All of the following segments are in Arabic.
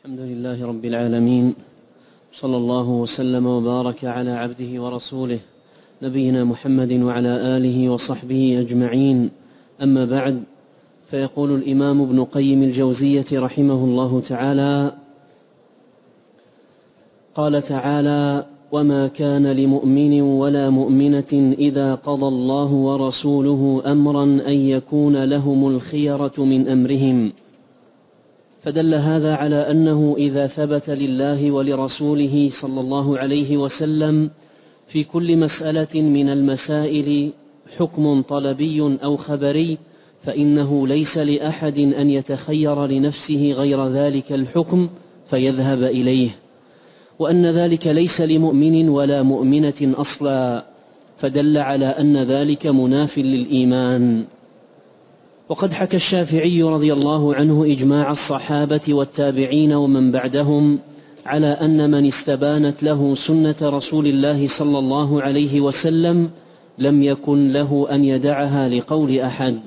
الحمد لله رب العالمين، صلى الله وسلم وبارك على عبده ورسوله نبينا محمد وعلى آله وصحبه أجمعين. أما بعد، فيقول الإمام ابن قيم الجوزية رحمه الله تعالى: قال تعالى: وما كان لمؤمن ولا مؤمنة إذا قضى الله ورسوله أمرا أن يكون لهم الخيرة من أمرهم. فدل هذا على أنه إذا ثبت لله ولرسوله صلى الله عليه وسلم في كل مسألة من المسائل حكم طلبي أو خبري، فإنه ليس لأحد أن يتخير لنفسه غير ذلك الحكم فيذهب إليه، وأن ذلك ليس لمؤمن ولا مؤمنة أصلا، فدل على أن ذلك مناف للإيمان. وقد حكى الشافعي رضي الله عنه إجماع الصحابة والتابعين ومن بعدهم على أن من استبانت له سنة رسول الله صلى الله عليه وسلم لم يكن له أن يدعها لقول أحد.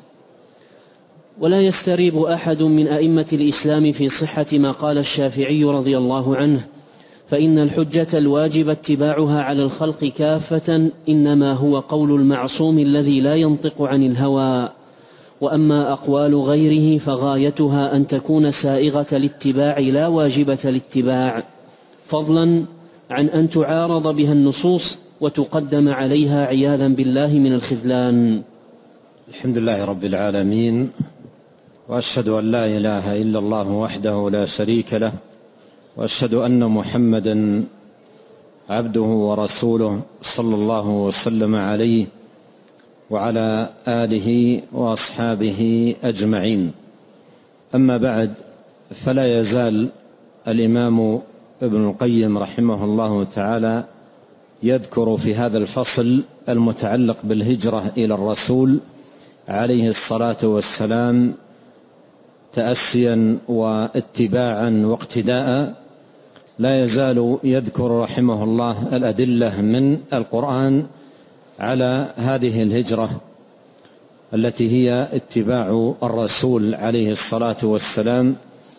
ولا يستريب أحد من أئمة الإسلام في صحة ما قال الشافعي رضي الله عنه، فإن الحجة الواجب اتباعها على الخلق كافة إنما هو قول المعصوم الذي لا ينطق عن الهوى، وأما أقوال غيره فغايتها أن تكون سائغة الاتباع لا واجبة الاتباع، فضلا عن أن تعارض بها النصوص وتقدم عليها عياذا بالله من الخذلان. الحمد لله رب العالمين، وأشهد أن لا إله إلا الله وحده لا شريك له، وأشهد أن محمدا عبده ورسوله صلى الله وسلم عليه وعلى آله وأصحابه أجمعين. أما بعد، فلا يزال الإمام ابن القيم رحمه الله تعالى يذكر في هذا الفصل المتعلق بالهجرة إلى الرسول عليه الصلاة والسلام تأسيا واتباعا واقتداء، لا يزال يذكر رحمه الله الأدلة من القرآن على هذه الهجرة التي هي اتباع الرسول عليه الصلاة والسلام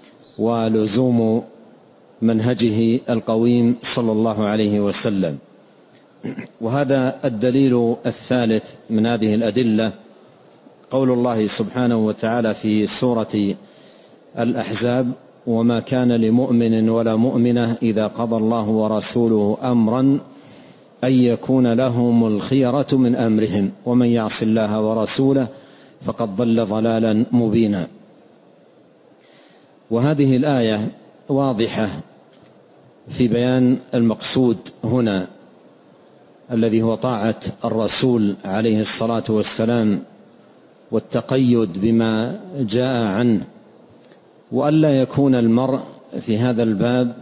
ولزوم منهجه القويم صلى الله عليه وسلم. وهذا الدليل الثالث من هذه الأدلة قول الله سبحانه وتعالى في سورة الأحزاب: وما كان لمؤمن ولا مؤمنة إذا قضى الله ورسوله أمرا أن يكون لهم الخيرة من أمرهم ومن يعص الله ورسوله فقد ضل ضلالا مبينا. وهذه الآية واضحة في بيان المقصود هنا الذي هو طاعة الرسول عليه الصلاة والسلام والتقيد بما جاء عنه، وألا يكون المرء في هذا الباب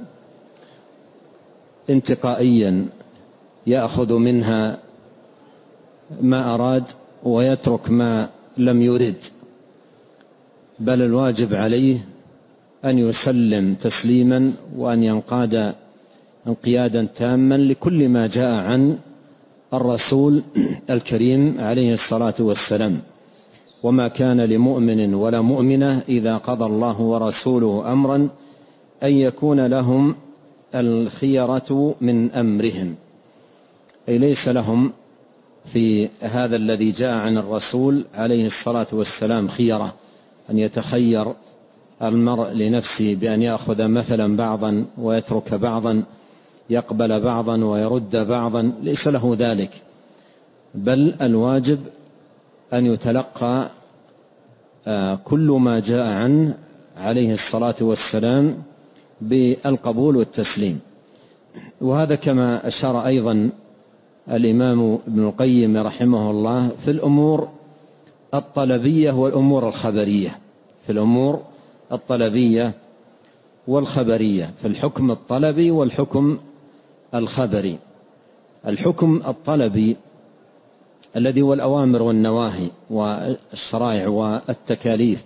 انتقائيا يأخذ منها ما أراد ويترك ما لم يرد، بل الواجب عليه أن يسلم تسليما وأن ينقاد انقيادا تاما لكل ما جاء عن الرسول الكريم عليه الصلاة والسلام. وما كان لمؤمن ولا مؤمنة إذا قضى الله ورسوله أمرا أن يكون لهم الخيرة من أمرهم، أي ليس لهم في هذا الذي جاء عن الرسول عليه الصلاة والسلام خيرة، أن يتخير المرء لنفسه بأن يأخذ مثلا بعضا ويترك بعضا، يقبل بعضا ويرد بعضا، ليس له ذلك، بل الواجب أن يتلقى كل ما جاء عنه عليه الصلاة والسلام بالقبول والتسليم. وهذا كما أشار أيضا الإمام ابن القيم رحمه الله في الأمور الطلبية والأمور الخبرية، في الأمور الطلبية والخبرية، في الحكم الطلبي والحكم الخبري. الحكم الطلبي الذي هو الأوامر والنواهي والشرائع والتكاليف،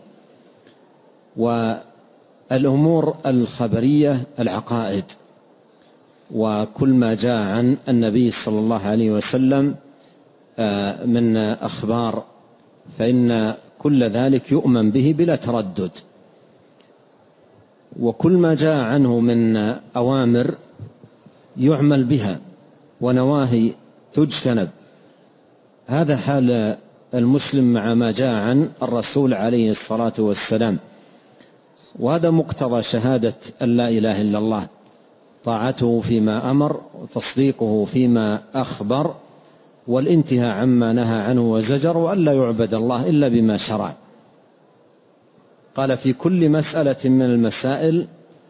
والأمور الخبرية العقائد وكل ما جاء عن النبي صلى الله عليه وسلم من أخبار، فإن كل ذلك يؤمن به بلا تردد. وكل ما جاء عنه من أوامر يعمل بها ونواهي تجتنب. هذا حال المسلم مع ما جاء عن الرسول عليه الصلاة والسلام، وهذا مقتضى شهادة أن لا إله إلا الله، طاعته فيما أمر وتصديقه فيما أخبر والانتهاء عما نهى عنه وزجر، وأن لا يعبد الله إلا بما شرع. قال في كل مسألة من المسائل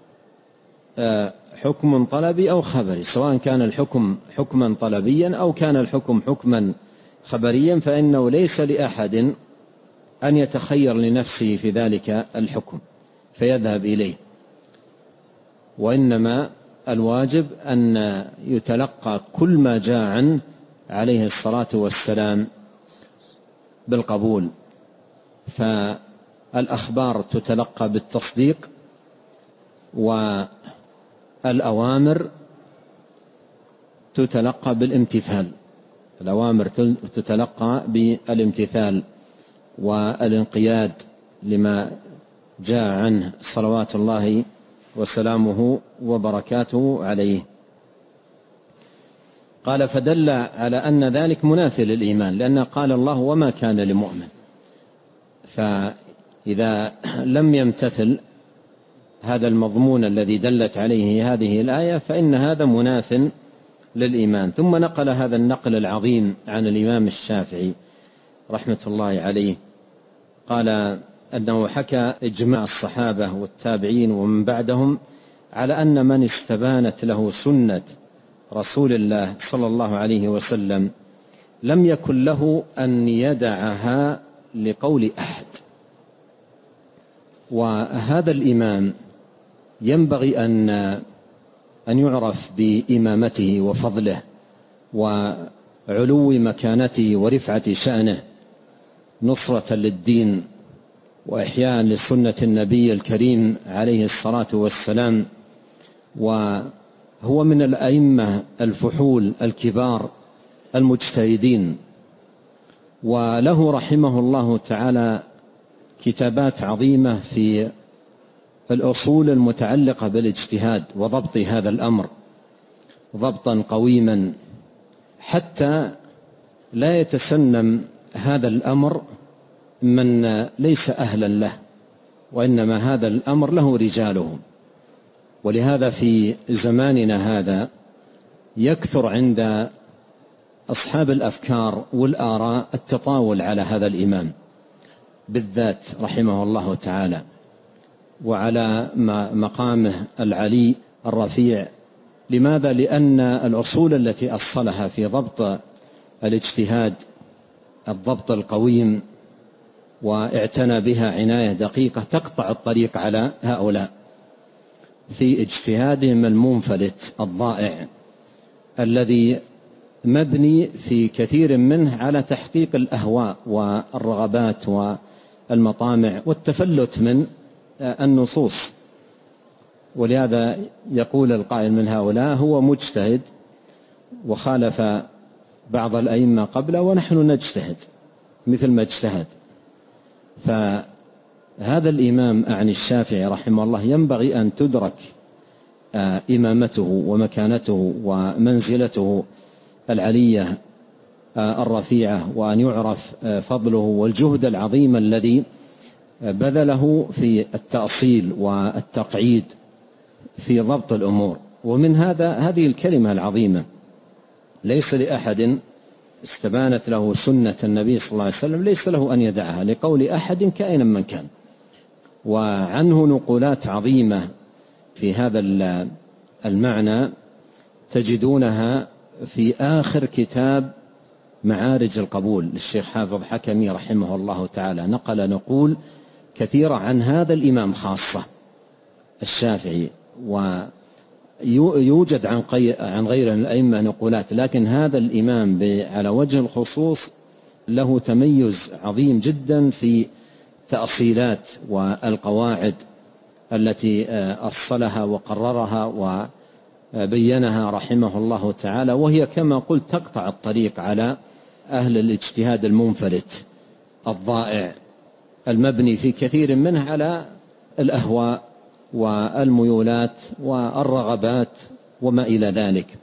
حكم طلبي أو خبري، سواء كان الحكم حكما طلبيا أو كان الحكم حكما خبريا، فإنه ليس لأحد أن يتخير لنفسه في ذلك الحكم فيذهب إليه، وإنما الواجب أن يتلقى كل ما جاء عنه عليه الصلاة والسلام بالقبول. فالأخبار تتلقى بالتصديق، والأوامر تتلقى بالامتثال. الأوامر تتلقى بالامتثال والانقياد لما جاء عنه صلوات الله وسلامه وبركاته عليه. قال فدل على أن ذلك منافي للإيمان، لأن قال الله وما كان لمؤمن، فإذا لم يمتثل هذا المضمون الذي دلت عليه هذه الآية فإن هذا مناف للإيمان. ثم نقل هذا النقل العظيم عن الإمام الشافعي رحمة الله عليه، قال أنه حكى إجماع الصحابة والتابعين ومن بعدهم على أن من استبانت له سنة رسول الله صلى الله عليه وسلم لم يكن له أن يدعها لقول أحد. وهذا الإمام ينبغي أن يعرف بإمامته وفضله وعلو مكانته ورفعة شأنه، نصرة للدين وإحياء لسنة النبي الكريم عليه الصلاة والسلام، وهو من الأئمة الفحول الكبار المجتهدين، وله رحمه الله تعالى كتابات عظيمة في الأصول المتعلقة بالاجتهاد وضبط هذا الأمر ضبطا قويما، حتى لا يتسنم هذا الأمر من ليس أهلا له، وإنما هذا الأمر له رجاله. ولهذا في زماننا هذا يكثر عند أصحاب الأفكار والآراء التطاول على هذا الإمام بالذات رحمه الله تعالى، وعلى مقامه العلي الرفيع. لماذا؟ لأن الأصول التي أصلها في ضبط الاجتهاد الضبط القويم واعتنى بها عناية دقيقة تقطع الطريق على هؤلاء في اجتهادهم المنفلت الضائع الذي مبني في كثير منه على تحقيق الأهواء والرغبات والمطامع والتفلت من النصوص. ولهذا يقول القائل من هؤلاء هو مجتهد وخالف بعض الأئمة قبله ونحن نجتهد مثل ما اجتهد. فهذا الإمام أعني الشافعي رحمه الله ينبغي أن تدرك إمامته ومكانته ومنزلته العلية الرفيعة، وأن يعرف فضله والجهد العظيم الذي بذله في التأصيل والتقعيد في ضبط الأمور. ومن هذه الكلمة العظيمة ليس لأحد استبانت له سنة النبي صلى الله عليه وسلم ليس له أن يدعها لقول أحد كائنا من كان. وعنه نقولات عظيمة في هذا المعنى تجدونها في آخر كتاب معارج القبول للشيخ حافظ حكمي رحمه الله تعالى، نقل نقول كثيرة عن هذا الإمام خاصة الشافعي، ويوجد عن غيره من الأئمة نقولات، لكن هذا الإمام على وجه الخصوص له تميز عظيم جدا في تأصيلات والقواعد التي أصلها وقررها وبينها رحمه الله تعالى، وهي كما قلت تقطع الطريق على أهل الاجتهاد المنفلت الضائع المبني في كثير منه على الأهواء والميولات والرغبات وما إلى ذلك.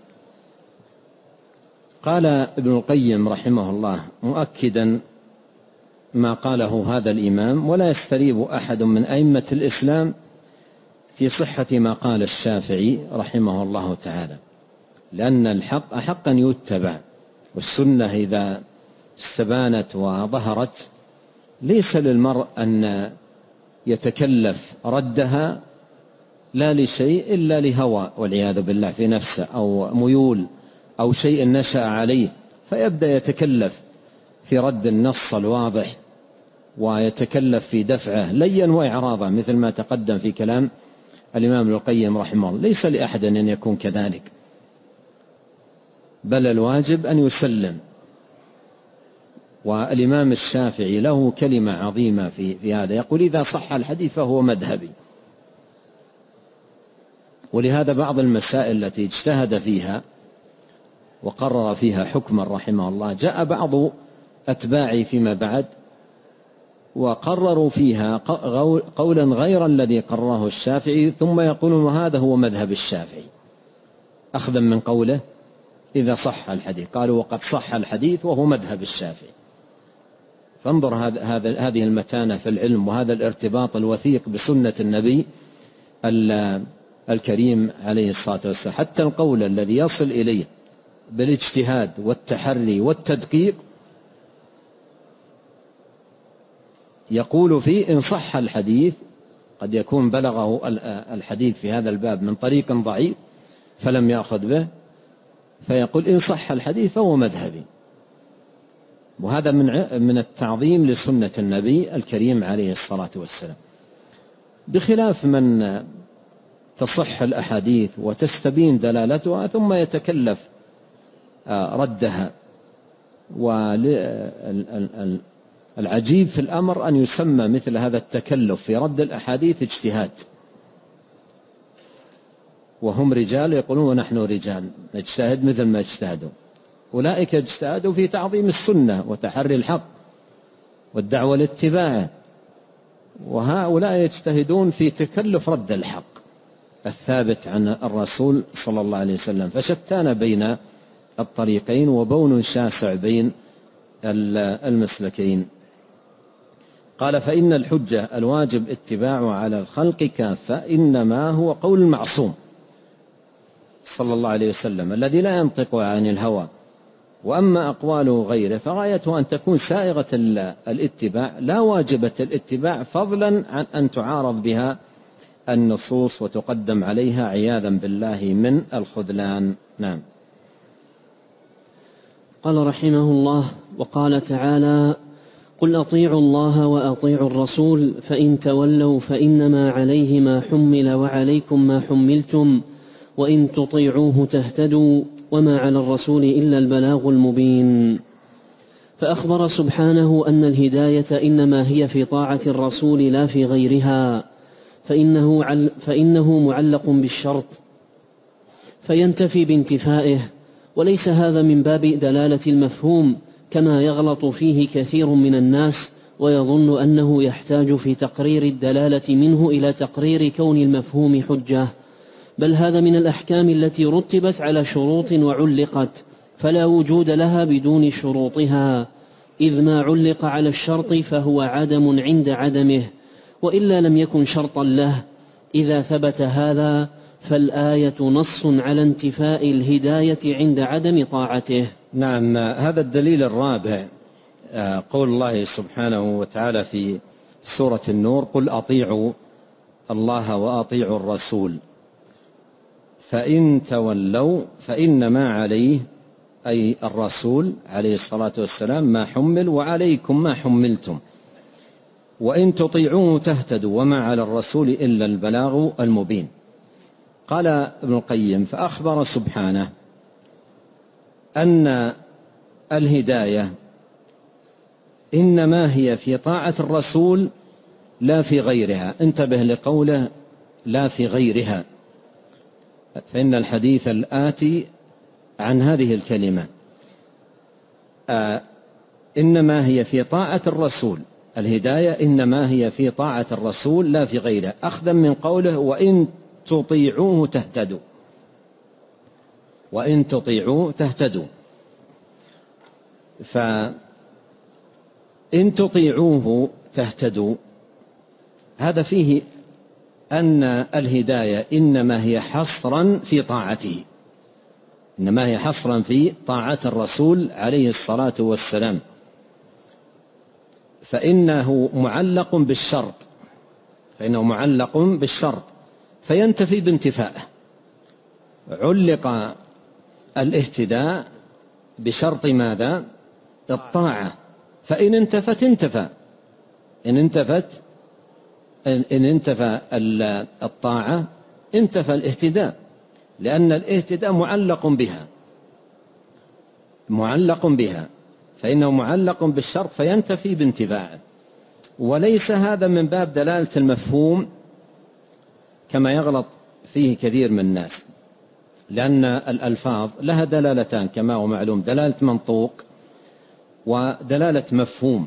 قال ابن القيم رحمه الله مؤكدا ما قاله هذا الإمام: ولا يستريب أحد من أئمة الإسلام في صحة ما قال الشافعي رحمه الله تعالى، لأن الحق أحق أن يتبع، والسنة إذا استبانت وظهرت ليس للمرء أن يتكلف ردها لا لشيء إلا لهوى والعياذ بالله في نفسه، أو ميول، أو شيء نشأ عليه فيبدأ يتكلف في رد النص الواضح، ويتكلف في دفعه ليا وإعراضا، مثل ما تقدم في كلام الإمام ابن القيم رحمه الله. ليس لأحد أن يكون كذلك، بل الواجب أن يسلم. والإمام الشافعي له كلمة عظيمة في هذا، يقول: إذا صح الحديث فهو مذهبي. ولهذا بعض المسائل التي اجتهد فيها وقرر فيها حكما رحمه الله، جاء بعض أتباعي فيما بعد وقرروا فيها قولا غير الذي قرره الشافعي، ثم يقولون هذا هو مذهب الشافعي، أخذا من قوله إذا صح الحديث. قالوا: وقد صح الحديث وهو مذهب الشافعي. فانظر هذه المتانة في العلم، وهذا الارتباط الوثيق بسنة النبي الكريم عليه الصلاة والسلام. حتى القول الذي يصل إليه بالاجتهاد والتحري والتدقيق يقول فيه إن صح الحديث، قد يكون بلغه الحديث في هذا الباب من طريق ضعيف فلم يأخذ به، فيقول إن صح الحديث فهو مذهبي. وهذا من التعظيم لسنة النبي الكريم عليه الصلاة والسلام، بخلاف من تصح الأحاديث وتستبين دلالتها ثم يتكلف ردها. والعجيب في الأمر أن يسمى مثل هذا التكلف في رد الأحاديث اجتهاد، وهم رجال يقولون ونحن رجال نجتهد مثل ما اجتهدوا. أولئك اجتهدوا في تعظيم السنة وتحري الحق والدعوة لاتباعه، وهؤلاء يجتهدون في تكلف رد الحق الثابت عن الرسول صلى الله عليه وسلم. فشتان بين الطريقين وبون شاسع بين المسلكين. قال: فإن الحجة الواجب اتباعه على الخلق كافة إنما هو قول المعصوم صلى الله عليه وسلم الذي لا ينطق عن الهوى، وأما أقوال غيره فغايته أن تكون سائغة الاتباع لا واجبة الاتباع، فضلا عن أن تعارض بها النصوص وتقدم عليها عياذا بالله من الخذلان. نعم. قال رحمه الله: وقال تعالى: قل أطيعوا الله وأطيعوا الرسول فإن تولوا فإنما عليه ما حمل وعليكم ما حملتم وإن تطيعوه تهتدوا وما على الرسول إلا البلاغ المبين. فأخبر سبحانه أن الهداية إنما هي في طاعة الرسول لا في غيرها، فإنه معلق بالشرط فينتفي بانتفائه، وليس هذا من باب دلالة المفهوم كما يغلط فيه كثير من الناس ويظن أنه يحتاج في تقرير الدلالة منه إلى تقرير كون المفهوم حجة، بل هذا من الأحكام التي رتبت على شروط وعلقت، فلا وجود لها بدون شروطها، إذ ما علق على الشرط فهو عدم عند عدمه، وإلا لم يكن شرطا له. إذا ثبت هذا فالآية نص على انتفاء الهداية عند عدم طاعته. نعم. هذا الدليل الرابع قول الله سبحانه وتعالى في سورة النور: قل أطيعوا الله وأطيعوا الرسول فإن تولوا فإنما عليه، أي الرسول عليه الصلاة والسلام، ما حمل وعليكم ما حملتم وإن تطيعوه تهتدوا وما على الرسول إلا البلاغ المبين. قال ابن القيم: فأخبر سبحانه أن الهداية إنما هي في طاعة الرسول لا في غيرها. انتبه لقوله لا في غيرها، فإن الحديث الآتي عن هذه الكلمة إنما هي في طاعة الرسول الهداية إنما هي في طاعة الرسول لا في غيره، أخذا من قوله وإن تطيعوه تهتدوا، وإن تطيعوه تهتدوا. فإن تطيعوه تهتدوا هذا فيه أن الهداية إنما هي حصرا في طاعته، إنما هي حصرا في طاعة الرسول عليه الصلاة والسلام، فإنه معلق بالشرط، فإنه معلق بالشرط فينتفي بانتفائه. علق الاهتداء بشرط ماذا؟ الطاعة، فإن انتفت انتفى، إن انتفى الطاعة انتفى الاهتداء، لأن الاهتداء معلق بها، فإنه معلق بالشرط فينتفي بانتفاعه. وليس هذا من باب دلالة المفهوم كما يغلط فيه كثير من الناس، لأن الألفاظ لها دلالتان كما هو معلوم، دلالة منطوق ودلالة مفهوم.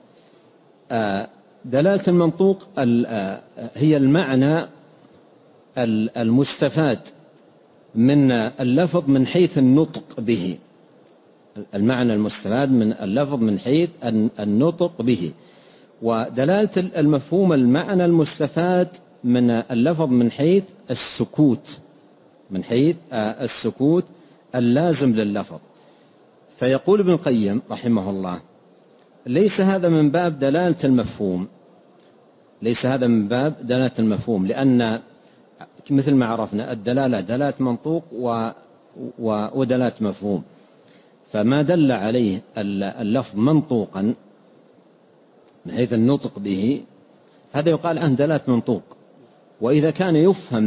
دلالة المنطوق هي المعنى المستفاد من اللفظ من حيث النطق به، المعنى المستفاد من اللفظ من حيث النطق به. ودلالة المفهوم المعنى المستفاد من اللفظ من حيث السكوت، من حيث السكوت اللازم لللفظ. فيقول ابن القيم رحمه الله ليس هذا من باب دلالة المفهوم، ليس هذا من باب دلالة المفهوم، لأن مثل ما عرفنا الدلالة دلالة منطوق ودلالة مفهوم، فما دل عليه اللفظ منطوقا من حيث النطق به هذا يقال عنه دلالة منطوق. وإذا كان يفهم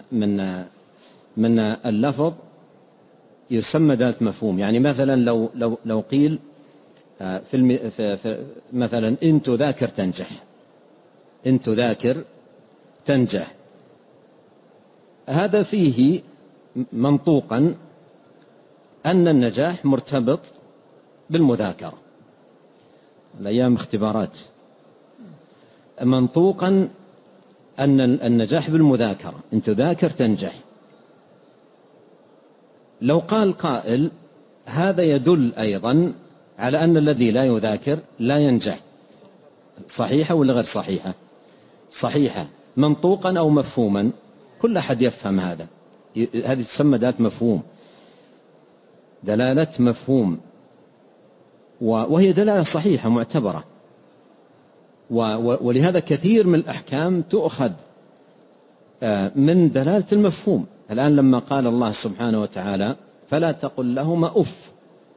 من اللفظ يسمى دلالة مفهوم. يعني مثلا لو قيل مثلا إن تذاكر تنجح، إن تذاكر تنجح، هذا فيه منطوقا أن النجاح مرتبط بالمذاكرة، الأيام اختبارات، منطوقا أن النجاح بالمذاكرة، إن تذاكر تنجح. لو قال قائل هذا يدل أيضا على أن الذي لا يذاكر لا ينجح، صحيحة ولا غير صحيحة؟ صحيحة، منطوقا أو مفهوما، كل أحد يفهم هذا، هذه تسمى دلالة مفهوم، دلالة مفهوم، وهي دلالة صحيحة معتبرة. ولهذا كثير من الأحكام تؤخذ من دلالة المفهوم. الآن لما قال الله سبحانه وتعالى فلا تقل لهما أف،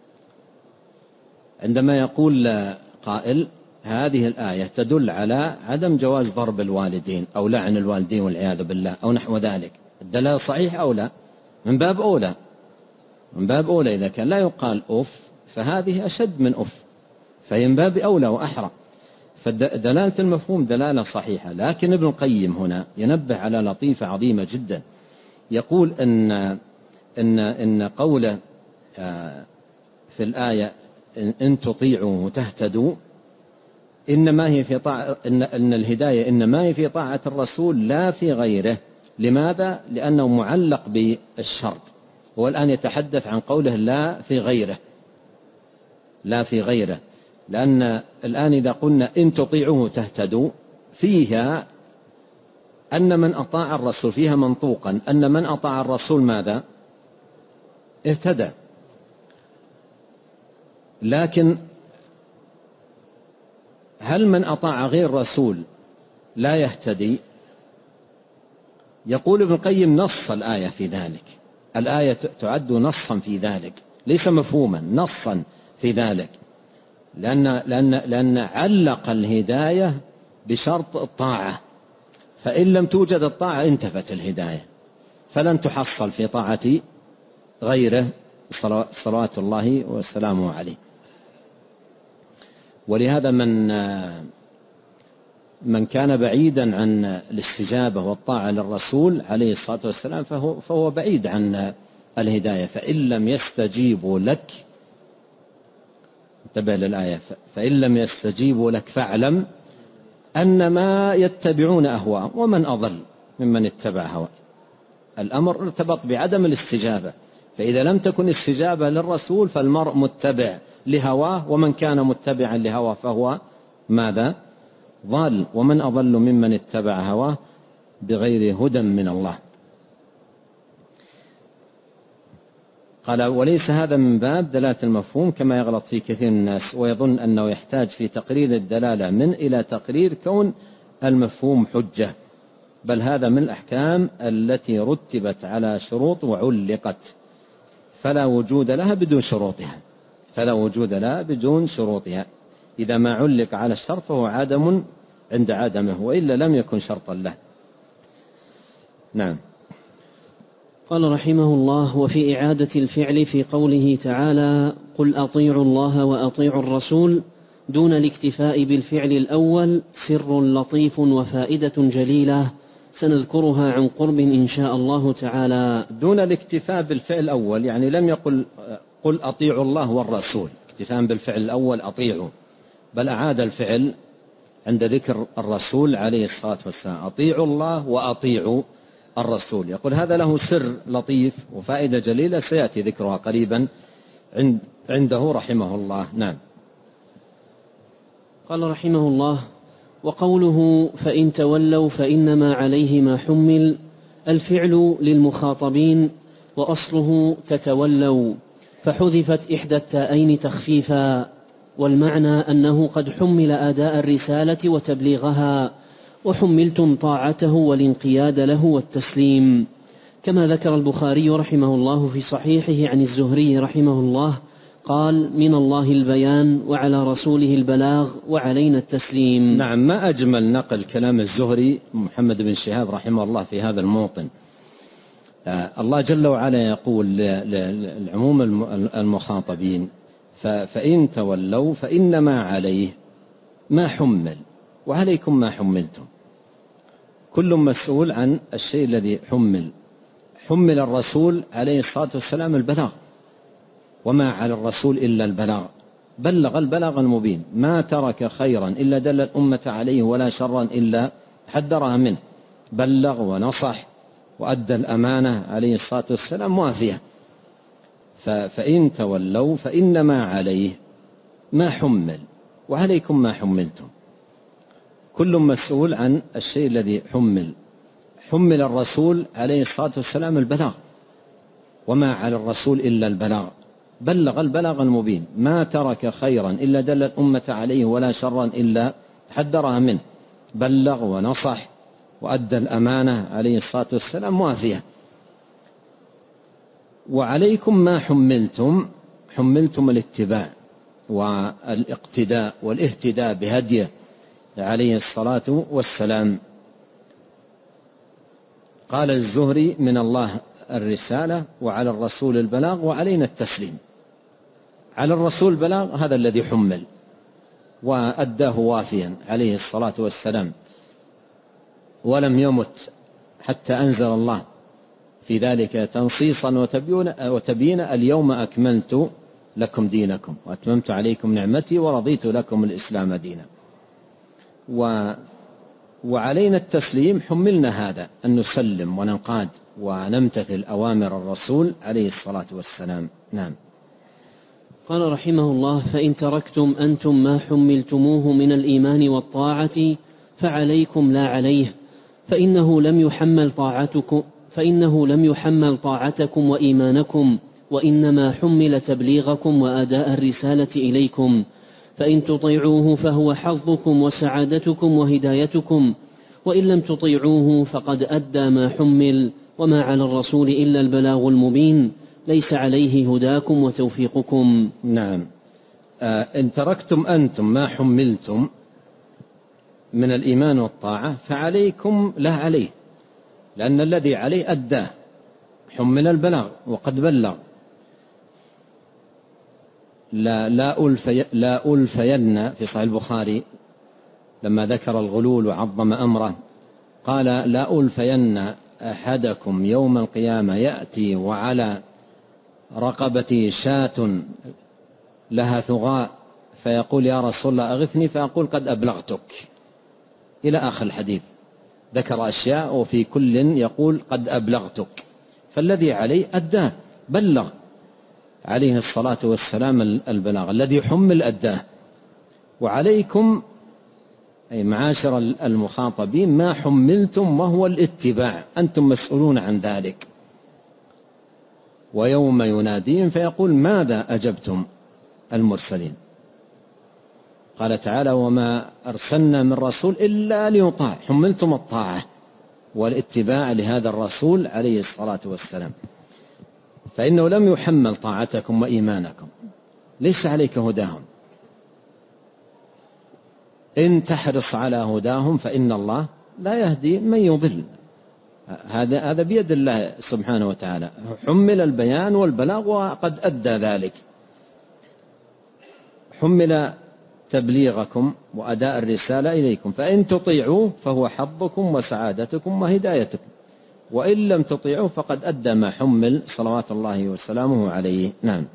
عندما يقول قائل هذه الآية تدل على عدم جواز ضرب الوالدين أو لعن الوالدين والعياذ بالله أو نحو ذلك، الدلالة صحيح أو لا؟ من باب أولى، من باب أولى إذا كان لا يقال أف فهذه أشد من أف، فهي من باب أولى وأحرى. فدلالة المفهوم دلالة صحيحة. لكن ابن القيم هنا ينبه على لطيفة عظيمة جدا، يقول إن قوله في الآية إن تطيعوا تهتدوا إنما هي في طاعة، إن الهداية إنما هي في طاعة الرسول لا في غيره. لماذا؟ لأنه معلق بالشرط. هو الآن يتحدث عن قوله لا في غيره، لا في غيره، لأن الآن إذا قلنا إن تطيعوه تهتدوا فيها أن من أطاع الرسول، فيها منطوقا أن من أطاع الرسول ماذا؟ اهتدى. لكن هل من أطاع غير رسول لا يهتدي؟ يقول ابن القيم نص الآية في ذلك، الآية نصا في ذلك، ليس مفهوما، نصا في ذلك، لأن علق الهداية بشرط الطاعة، فإن لم توجد الطاعة انتفت الهداية، فلن تحصل في طاعة غيره صلوات الله وسلامه عليه. ولهذا من كان بعيدا عن الاستجابة والطاعة للرسول عليه الصلاة والسلام فهو بعيد عن الهداية. فإن لم يستجيبوا لك انتبه للآية، فإن لم يستجيبوا لك فاعلم أنما يتبعون أهواءهم ومن أضل ممن اتبع هواه. الأمر ارتبط بعدم الاستجابة، فإذا لم تكن استجابة للرسول فالمرء متبع لهواه، ومن كان متبعا لهواه فهو ماذا؟ ضال. ومن أضل ممن اتبع هواه بغير هدى من الله. قال وليس هذا من باب دلالة المفهوم كما يغلط فيه كثير من الناس ويظن أنه يحتاج في تقرير الدلالة إلى تقرير كون المفهوم حجة، بل هذا من الأحكام التي رتبت على شروط وعلقت فلا وجود لها بدون شروطها، فلا وجود لها بدون شروطها. إذا ما علق على الشرط فهو عدم عند عدمه، وإلا لم يكن شرطا له. نعم. قال رحمه الله: وفي إعادة الفعل في قوله تعالى: قل أطيعوا الله وأطيعوا الرسول، دون الاكتفاء بالفعل الأول سر لطيف وفائدة جليلة سنذكرها عن قرب إن شاء الله تعالى. دون الاكتفاء بالفعل الأول يعني لم يقل قل أطيعوا الله والرسول اكتفاء بالفعل الأول أطيعوا، بل أعاد الفعل عند ذكر الرسول عليه الصلاة والسلام: أطيعوا الله وأطيعوا الرسول. يقول هذا له سر لطيف وفائدة جليلة سيأتي ذكرها قريبا عنده رحمه الله. نعم. قال رحمه الله: وقوله فإن تولوا فإنما عليه ما حمل، الفعل للمخاطبين وأصله تتولوا، فحذفت إحدى التاءين تخفيفا، والمعنى أنه قد حمل أداء الرسالة وتبليغها، وحملتم طاعته والانقياد له والتسليم، كما ذكر البخاري رحمه الله في صحيحه عن الزهري رحمه الله قال: من الله البيان وعلى رسوله البلاغ وعلينا التسليم. نعم. ما أجمل نقل كلام الزهري محمد بن شهاب رحمه الله في هذا الموطن. الله جل وعلا يقول للعموم المخاطبين: فإن تولوا فإنما عليه ما حمل وعليكم ما حملتم. كل مسؤول عن الشيء الذي حمل الرسول عليه الصلاة والسلام البلاغ، وما على الرسول إلا البلاغ، بلغ البلاغ المبين، ما ترك خيرا إلا دل الأمة عليه ولا شرا إلا حذرها منه، بلغ ونصح وأدى الأمانة عليه الصلاة والسلام وافية. فإن تولوا فإنما عليه ما حمل وعليكم ما حملتم. كل مسؤول عن الشيء الذي حمل الرسول عليه الصلاة والسلام البلاغ، وما على الرسول إلا البلاغ، بلغ البلاغ المبين، ما ترك خيرا إلا دل الأمة عليه ولا شرا إلا حذرها منه، بلغ ونصح وأدى الأمانة عليه الصلاة والسلام وافية. وعليكم ما حملتم الاتباع والاقتداء والاهتداء بهديه عليه الصلاة والسلام. قال الزهري: من الله الرسالة وعلى الرسول البلاغ وعلينا التسليم. على الرسول البلاغ، هذا الذي حمل وأداه وافيا عليه الصلاة والسلام، ولم يمت حتى أنزل الله في ذلك تنصيصا وتبيينا: اليوم أكملت لكم دينكم وأتممت عليكم نعمتي ورضيت لكم الإسلام دينا. وعلينا التسليم، حملنا هذا أن نسلم وننقاد ونمتثل أوامر الرسول عليه الصلاة والسلام. نعم. قال رحمه الله: فإن تركتم أنتم ما حملتموه من الإيمان والطاعة فعليكم لا عليه، فإنه لم يحمل طاعتكم وإيمانكم، وإنما حمل تبليغكم وأداء الرسالة إليكم، فإن تطيعوه فهو حظكم وسعادتكم وهدايتكم، وإن لم تطيعوه فقد أدى ما حمل، وما على الرسول إلا البلاغ المبين، ليس عليه هداكم وتوفيقكم. نعم. إن تركتم أنتم ما حملتم من الإيمان والطاعة فعليكم لا عليه، لأن الذي عليه أداه، حمل البلاغ وقد بلغ. لا ألفين في صحيح البخاري لما ذكر الغلول وعظم أمره قال: لا ألفين أحدكم يوم القيامة يأتي وعلى رقبته شاة لها ثغاء فيقول يا رسول الله أغثني، فيقول قد أبلغتك، إلى آخر الحديث. ذكر أشياء وفي كل يقول قد أبلغتك، فالذي عليه أداه، بلغ عليه الصلاة والسلام البلاغ، الذي حمل أداه. وعليكم أي معاشر المخاطبين ما حملتم، وهو الاتباع، أنتم مسؤولون عن ذلك. ويوم يناديهم فيقول ماذا أجبتم المرسلين؟ قال تعالى وما أرسلنا من رسول إلا ليطاع، حملتم الطاعة والاتباع لهذا الرسول عليه الصلاة والسلام، فإنه لم يحمل طاعتكم وإيمانكم، ليس عليك هداهم. إن تحرص على هداهم فإن الله لا يهدي من يضل، هذا بيد الله سبحانه وتعالى. حمل البيان والبلاغ وقد أدى ذلك، حمل تبليغكم وأداء الرسالة إليكم، فإن تطيعوه فهو حظكم وسعادتكم وهدايتكم، وإن لم تطيعوه فقد أدى ما حمل صلوات الله وسلامه عليه. نعم.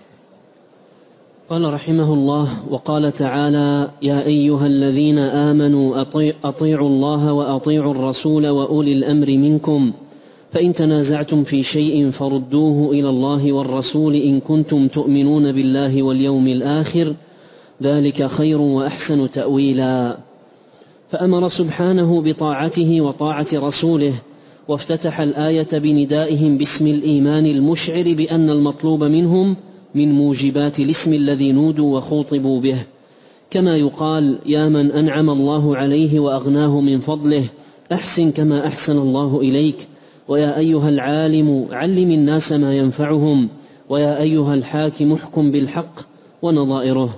قال رحمه الله: وقال تعالى: يا أيها الذين آمنوا أطيعوا الله وأطيعوا الرسول وأولي الأمر منكم، فإن تنازعتم في شيء فردوه إلى الله والرسول إن كنتم تؤمنون بالله واليوم الآخر، ذلك خير وأحسن تأويلا. فأمر سبحانه بطاعته وطاعة رسوله، وافتتح الآية بندائهم باسم الإيمان المشعر بأن المطلوب منهم من موجبات الاسم الذي نودوا وخوطبوا به، كما يقال: يا من أنعم الله عليه وأغناه من فضله، أحسن كما أحسن الله إليك، ويا أيها العالم علم الناس ما ينفعهم، ويا أيها الحاكم احكم بالحق، ونظائره.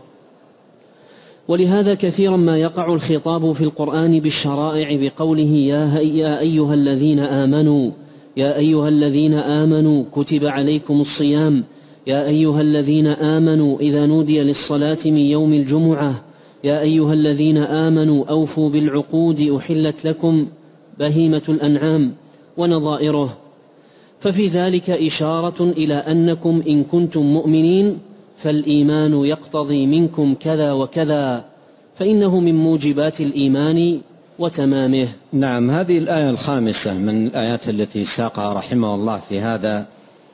ولهذا كثيرا ما يقع الخطاب في القرآن بالشرائع بقوله يا أيها الذين آمنوا، يا أيها الذين آمنوا كتب عليكم الصيام، يا أيها الذين آمنوا إذا نودي للصلاة من يوم الجمعة، يا أيها الذين آمنوا أوفوا بالعقود أحلت لكم بهيمة الأنعام، ونظائره. ففي ذلك إشارة إلى أنكم إن كنتم مؤمنين فالإيمان يقتضي منكم كذا وكذا، فإنه من موجبات الإيمان وتمامه. نعم، هذه الآية الخامسة من الآيات التي ساقها رحمه الله في هذا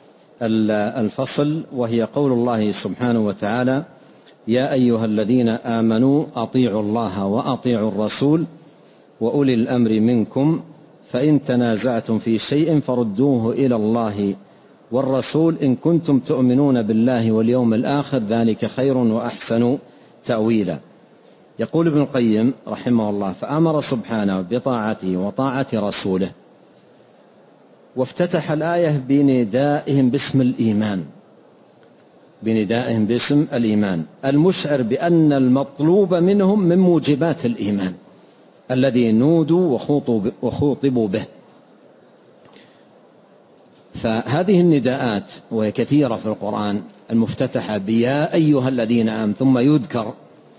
الفصل، وهي قول الله سبحانه وتعالى: يا أيها الذين آمنوا أطيعوا الله وأطيعوا الرسول وأولي الأمر منكم، فإن تنازعتم في شيء فردوه إلى الله والرسول إن كنتم تؤمنون بالله واليوم الآخر، ذلك خير وأحسن تأويلا. يقول ابن القيم رحمه الله: فأمر سبحانه بطاعته وطاعة رسوله، وافتتح الآية بندائهم باسم الإيمان، بندائهم باسم الإيمان المشعر بأن المطلوب منهم من موجبات الإيمان الذي نودوا وخوطبوا به. فهذه النداءات وهي كثيرة في القرآن المفتتحة بيا أيها الذين آمنوا، ثم يذكر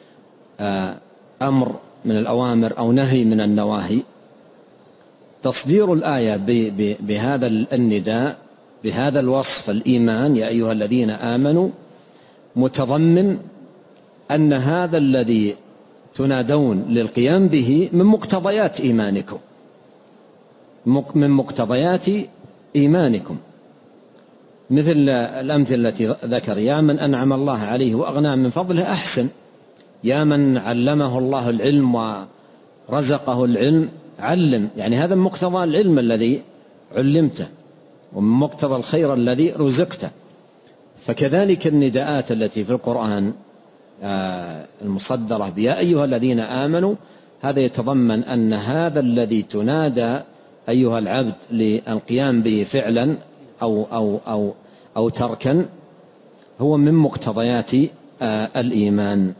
أمر من الأوامر أو نهي من النواهي، تصدير الآية بهذا النداء بهذا الوصف الإيمان يا أيها الذين آمنوا متضمن أن هذا الذي تنادون للقيام به من مقتضيات إيمانكم، من مقتضيات إيمانكم، مثل الأمثلة التي ذكر: يا من أنعم الله عليه وأغناه من فضله أحسن، يا من علمه الله العلم ورزقه العلم علم، يعني هذا من مقتضى العلم الذي علمته ومن مقتضى الخير الذي رزقته. فكذلك النداءات التي في القرآن المصدرة بيا أيها الذين آمنوا، هذا يتضمن أن هذا الذي تنادى أيها العبد للقيام به فعلا أو تركا هو من مقتضيات الإيمان.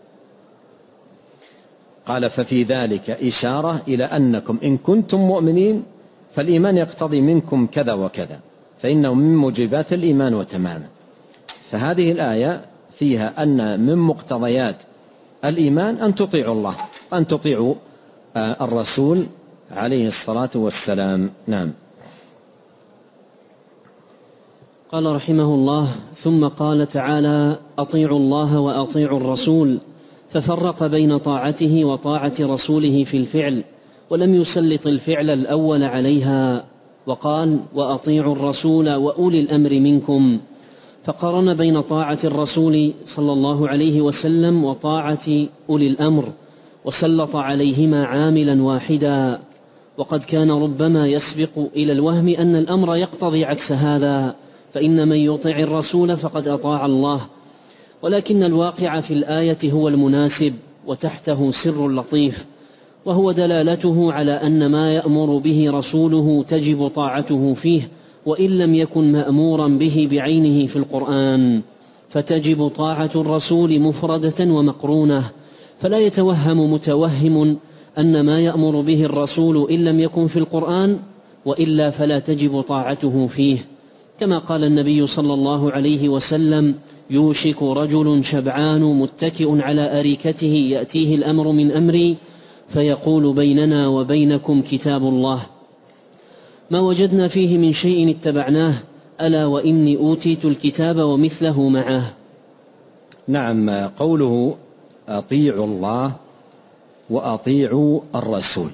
قال: ففي ذلك إشارة إلى أنكم إن كنتم مؤمنين فالإيمان يقتضي منكم كذا وكذا، فإنه من موجبات الإيمان وتمامه. فهذه الآية فيها أن من مقتضيات الإيمان أن تطيعوا الله، أن تطيعوا الرسول عليه الصلاة والسلام. نعم. قال رحمه الله: ثم قال تعالى: أطيعوا الله وأطيعوا الرسول، ففرق بين طاعته وطاعة رسوله في الفعل، ولم يسلط الفعل الأول عليها، وقال: وأطيعوا الرسول وأولي الأمر منكم، فقارن بين طاعة الرسول صلى الله عليه وسلم وطاعة أولي الأمر، وسلط عليهما عاملا واحدا. وقد كان ربما يسبق إلى الوهم أن الأمر يقتضي عكس هذا، فإن من يطع الرسول فقد أطاع الله، ولكن الواقع في الآية هو المناسب، وتحته سر لطيف، وهو دلالته على أن ما يأمر به رسوله تجب طاعته فيه، وإن لم يكن مأمورا به بعينه في القرآن، فتجب طاعة الرسول مفردة ومقرونة. فلا يتوهم متوهم أن ما يأمر به الرسول إن لم يكن في القرآن، وإلا فلا تجب طاعته فيه، كما قال النبي صلى الله عليه وسلم: يوشك رجل شبعان متكئ على أريكته يأتيه الأمر من أمري فيقول: بيننا وبينكم كتاب الله، ما وجدنا فيه من شيء اتبعناه، ألا وإني أوتيت الكتاب ومثله معه. نعم، قوله أطيعوا الله وأطيعوا الرسول،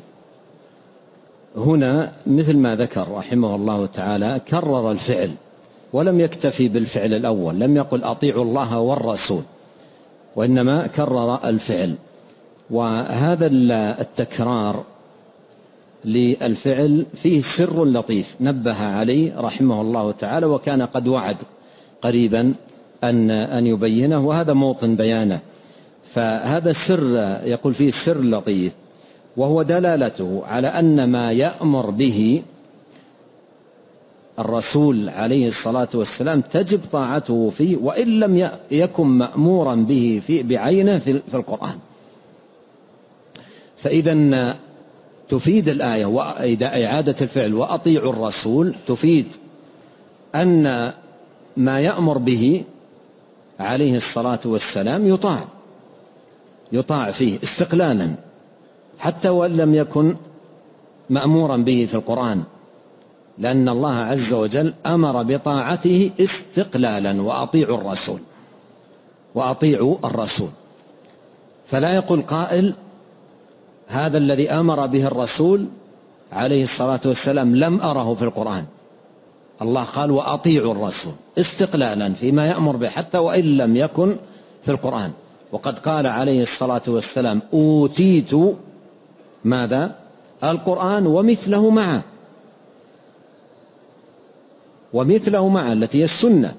هنا مثل ما ذكر رحمه الله تعالى كرر الفعل، ولم يكتفي بالفعل الأول، لم يقل أطيعوا الله والرسول، وإنما كرر الفعل. وهذا التكرار للفعل فيه سر لطيف نبه عليه رحمه الله تعالى، وكان قد وعد قريبا أن يبينه، وهذا موطن بيانه. فهذا السر يقول فيه سر لطيف، وهو دلالته على أن ما يأمر به الرسول عليه الصلاة والسلام تجب طاعته فيه، وإن لم يكن مأمورا به بعينه في القرآن. فإذا تفيد الآية وإعادة الفعل وأطيعوا الرسول تفيد أن ما يأمر به عليه الصلاة والسلام يطاع فيه استقلالا، حتى وإن لم يكن مأمورا به في القرآن، لأن الله عز وجل أمر بطاعته استقلالا: وأطيعوا الرسول. فلا يقول قائل: هذا الذي أمر به الرسول عليه الصلاة والسلام لم أره في القرآن. الله قال: وأطيعوا الرسول استقلالا فيما يأمر به حتى وإن لم يكن في القرآن. وقد قال عليه الصلاة والسلام: أوتيت ماذا؟ القرآن ومثله معه التي هي السنة.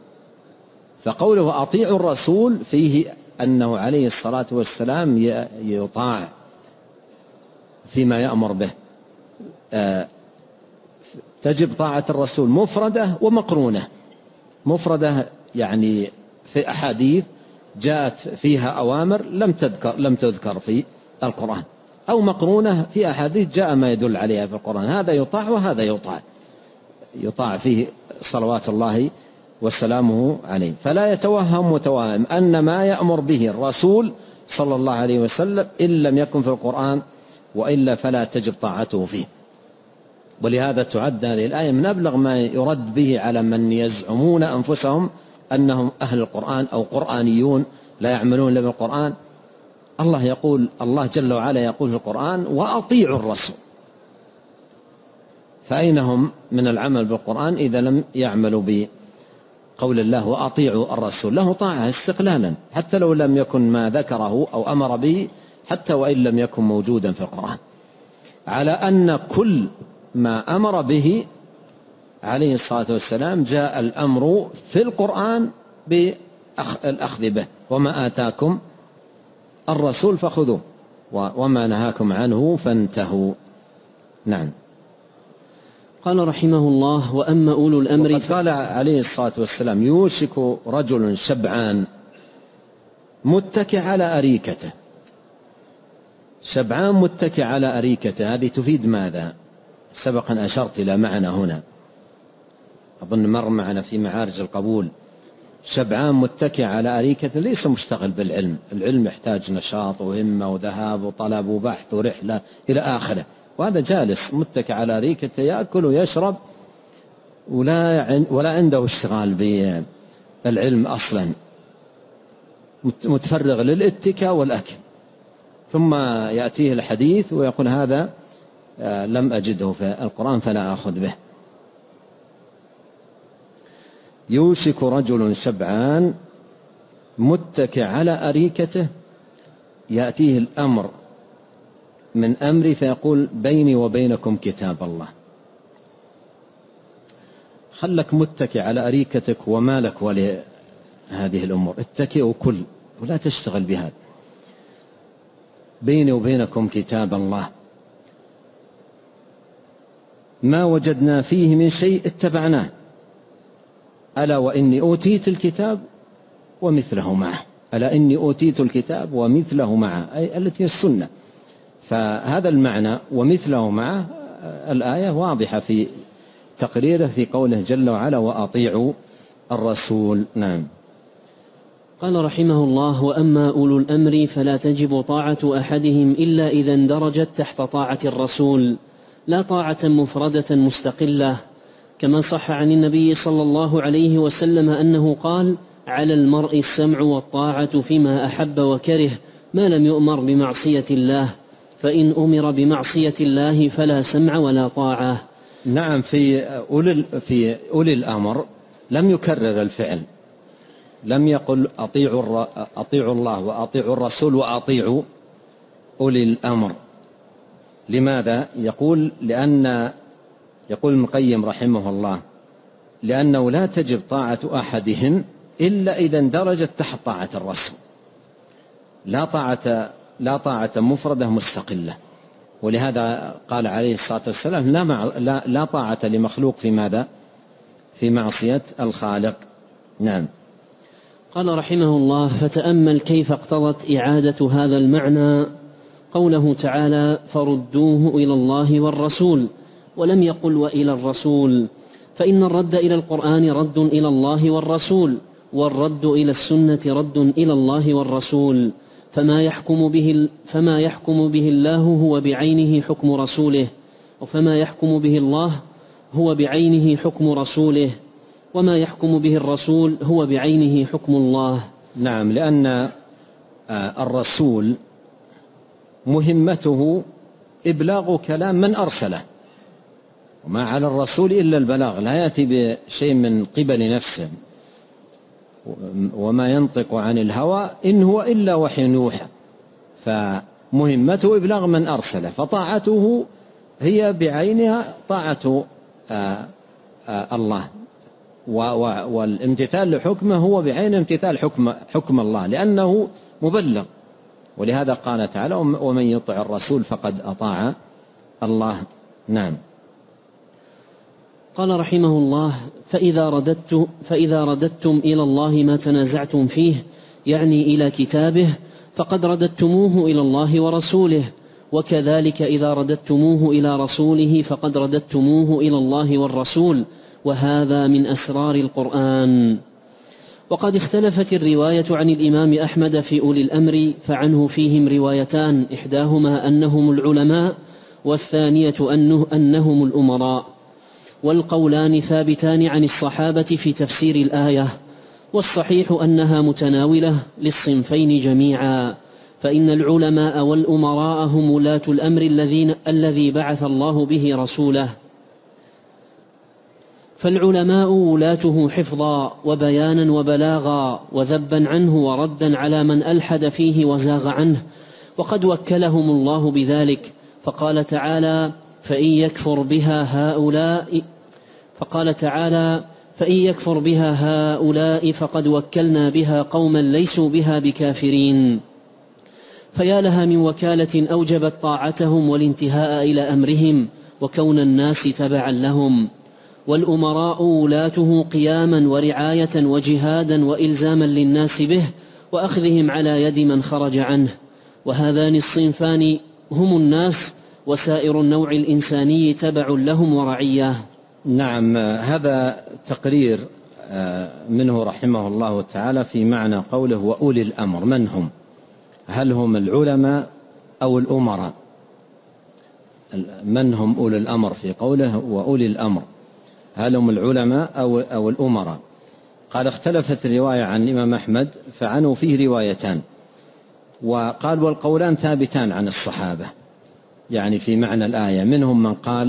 فقوله أطيعوا الرسول فيه أنه عليه الصلاة والسلام يطاع فيما يأمر به. تجب طاعة الرسول مفردة ومقرونة. مفردة يعني في أحاديث جاءت فيها أوامر لم تذكر في القرآن، أو مقرونة في أحاديث جاء ما يدل عليها في القرآن. هذا يطاع وهذا يطاع فيه صلوات الله وسلامه عليه. فلا يتوهم متوهم أن ما يأمر به الرسول صلى الله عليه وسلم إن لم يكن في القرآن، وإلا فلا تجب طاعته فيه. ولهذا تعد هذه الآية من أبلغ ما يرد به على من يزعمون أنفسهم أنهم أهل القرآن أو قرآنيون لا يعملون إلا بالقرآن. الله جل وعلا يقول في القرآن: وأطيعوا الرسول. فأين هم من العمل بالقرآن إذا لم يعملوا بقول الله وأطيعوا الرسول؟ له طاعة استقلالا حتى لو لم يكن ما ذكره أو أمر به، حتى وإن لم يكن موجودا في القرآن، على أن كل ما أمر به عليه الصلاة والسلام جاء الأمر في القرآن بالأخذ به: وما آتاكم الرسول فخذوه وما نهاكم عنه فانتهوا. نعم. قال رحمه الله: وأما أولو الأمر. وقد قال عليه الصلاة والسلام: يوشك رجل شبعان متكئ على أريكته. شبعان متكئ على أريكته، هذه تفيد ماذا؟ سبق أن أشرت إلى معنى هنا، أظن مر معنا في معارج القبول. شبعان متكئ على أريكته ليس مشتغل بالعلم، العلم يحتاج نشاط وهمة وذهاب وطلب وبحث ورحلة إلى آخره، وهذا جالس متكئ على أريكته يأكل ويشرب ولا عنده اشتغال بالعلم أصلا، متفرغ للاتكاء والأكل، ثم يأتيه الحديث ويقول هذا لم أجده في القرآن فلا أخذ به. يوشك رجل شبعان متكئ على أريكته يأتيه الأمر من أمري فيقول بيني وبينكم كتاب الله. خلك متكئ على أريكتك وما لك ولهذه الأمور، اتكئ وكل ولا تشتغل بهذا. بيني وبينكم كتاب الله ما وجدنا فيه من شيء اتبعناه، ألا وإني أوتيت الكتاب ومثله معه. ألا إني أوتيت الكتاب ومثله معه، أي التي هي السنة. فهذا المعنى ومثله معه الآية واضحة في تقريره في قوله جل وعلا وأطيعوا الرسول. نعم. قال رحمه الله: وأما أولو الأمر فلا تجب طاعة أحدهم إلا إذا اندرجت تحت طاعة الرسول، لا طاعة مفردة مستقلة، كما صح عن النبي صلى الله عليه وسلم أنه قال: على المرء السمع والطاعة فيما أحب وكره ما لم يؤمر بمعصية الله، فإن أمر بمعصية الله فلا سمع ولا طاعة. نعم. في أولي الأمر لم يكرر الفعل، لم يقل أطيعوا الله وأطيعوا الرسول وأطيعوا أولي الأمر. لماذا؟ يقول ابن القيم رحمه الله: لأنه لا تجب طاعة أحدهم إلا إذا اندرجت تحت طاعة الرسول، لا طاعة مفردة مستقلة. ولهذا قال عليه الصلاة والسلام: لا طاعة لمخلوق في ماذا؟ في معصية الخالق. نعم. قال رحمه الله: فتأمل كيف اقتضت إعادة هذا المعنى قوله تعالى: فردوه إلى الله والرسول، ولم يقل وإلى الرسول، فإن الرد إلى القرآن رد إلى الله والرسول، والرد إلى السنة رد إلى الله والرسول، فما يحكم به الله هو بعينه حكم رسوله، وفما يحكم به الله هو بعينه حكم رسوله، وما يحكم به الرسول هو بعينه حكم الله. نعم. لأن الرسول مهمته إبلاغ كلام من أرسله، وما على الرسول إلا البلاغ، لا يأتي بشيء من قبل نفسه، وما ينطق عن الهوى إن هو إلا وحي يوحى. فمهمته إبلاغ من أرسله، فطاعته هي بعينها طاعة الله، والامتثال لحكمه هو بعين امتثال حكم الله، لأنه مبلغ. ولهذا قال تعالى: ومن يطع الرسول فقد أطاع الله. نعم. قال رحمه الله: فإذا رددتم إلى الله ما تنازعتم فيه، يعني إلى كتابه، فقد رددتموه إلى الله ورسوله، وكذلك إذا رددتموه إلى رسوله فقد رددتموه إلى الله والرسول، وهذا من أسرار القرآن. وقد اختلفت الرواية عن الإمام أحمد في أولي الأمر، فعنه فيهم روايتان: إحداهما أنهم العلماء، والثانية أنهم الأمراء، والقولان ثابتان عن الصحابة في تفسير الآية، والصحيح أنها متناولة للصنفين جميعا، فإن العلماء والأمراء هم ولاة الأمر الذي بعث الله به رسوله، فالعلماء ولاته حفظا وبيانا وبلاغا وذبا عنه وردا على من ألحد فيه وزاغ عنه، وقد وكلهم الله بذلك، فقال تعالى: فإن يكفر بها هؤلاء فقد وكلنا بها قوما ليسوا بها بكافرين. فيا لها من وكالة أوجبت طاعتهم والانتهاء إلى أمرهم وكون الناس تبعا لهم. والأمراء ولاته قياما ورعاية وجهادا وإلزاما للناس به وأخذهم على يد من خرج عنه، وهذان الصنفان هم الناس، وسائر النوع الإنساني تبع لهم ورعية. نعم. هذا تقرير منه رحمه الله تعالى في معنى قوله وأولي الأمر. من هم؟ هل هم العلماء أو الأمراء؟ من هم أولي الأمر في قوله وأولي الأمر؟ هل هم العلماء أو الأمراء؟ قال اختلفت الرواية عن الإمام أحمد فعنوا فيه روايتان، وقال والقولان ثابتان عن الصحابة، يعني في معنى الآية. منهم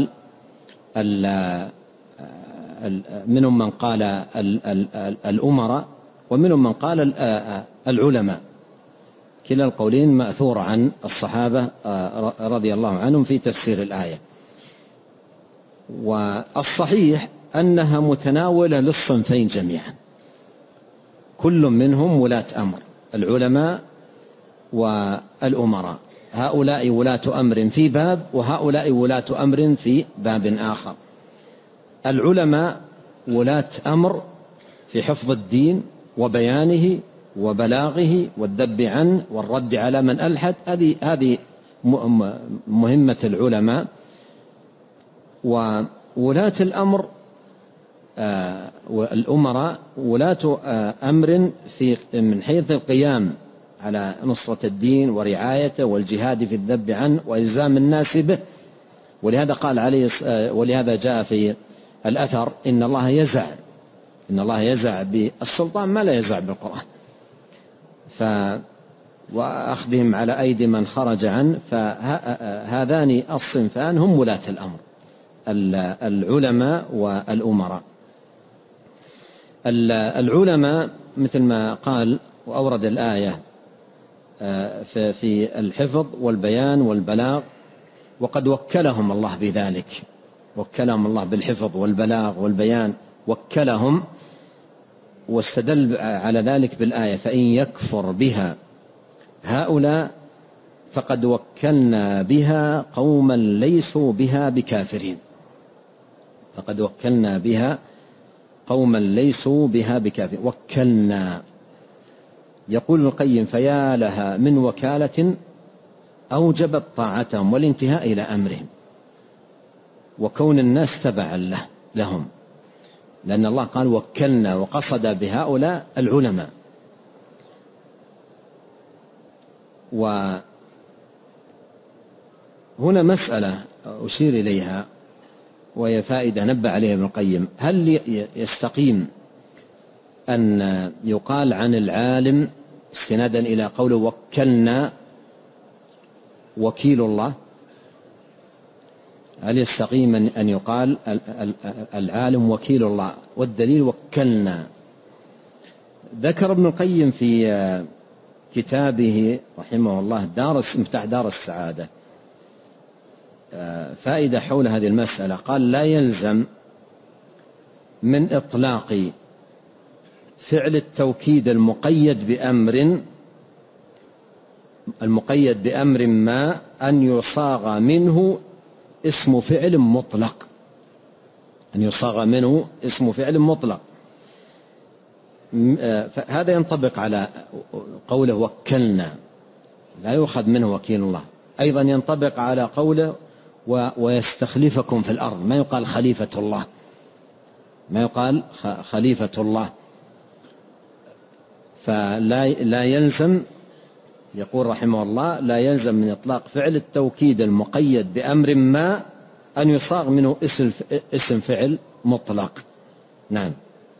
من قال الأمراء، ومنهم من قال العلماء. كلا القولين مأثور عن الصحابة رضي الله عنهم في تفسير الآية. والصحيح أنها متناولة للصنفين جميعا، كل منهم ولاة أمر، العلماء والأمراء. هؤلاء ولاة أمر في باب، وهؤلاء ولاة أمر في باب آخر. العلماء ولاة أمر في حفظ الدين وبيانه وبلاغه والذب عنه والرد على من ألحد، هذه مهمة العلماء. وولاة الأمر والأمراء ولاة أمر من حيث القيام على نصرة الدين ورعايته والجهاد في الذب عنه وإلزام الناس به. ولهذا قال ولهذا جاء في الأثر إن الله يزع بالسلطان ما لا يزع بالقرآن، وأخذهم على أيدي من خرج عنه. فهذان الصنفان هم ولاة الأمر، العلماء والأمراء. العلماء مثل ما قال وأورد الآية في الحفظ والبيان والبلاغ، وقد وكلهم الله بذلك، وكلهم الله بالحفظ والبلاغ والبيان، وكلهم، واستدل على ذلك بالآية فإن يكفر بها هؤلاء فقد وكلنا بها قوما ليسوا بها بكافرين. فقد وكلنا بها قوما ليسوا بها بكافرين. وكلنا، يقول ابن القيم فيا لها من وكالة أوجبت طاعتهم والانتهاء إلى أمرهم وكون الناس تبعا لهم، لأن الله قال وكلنا، وقصد بهؤلاء العلماء. وهنا مسألة أشير إليها وهي فائدة نبه عليها ابن القيم: هل يستقيم أن يقال عن العالم استنادا إلى قوله وكلنا وكيل الله؟ هل يستقيم أن يقال العالم وكيل الله؟ والدليل وكلنا. ذكر ابن القيم في كتابه رحمه الله مفتاح دار السعادة فائدة حول هذه المسألة. قال لا يلزم من إطلاق فعل التوكيد المقيد بأمر ما أن يصاغ منه اسم فعل مطلق، هذا ينطبق على قوله وكلنا، لا يؤخذ منه وكيل الله. أيضا ينطبق على قوله ويستخلفكم في الأرض، ما يقال خليفة الله. فلا يلزم، يقول رحمه الله لا يلزم من إطلاق فعل التوكيد المقيد بأمر ما أن يصاغ منه اسم فعل مطلق. نعم.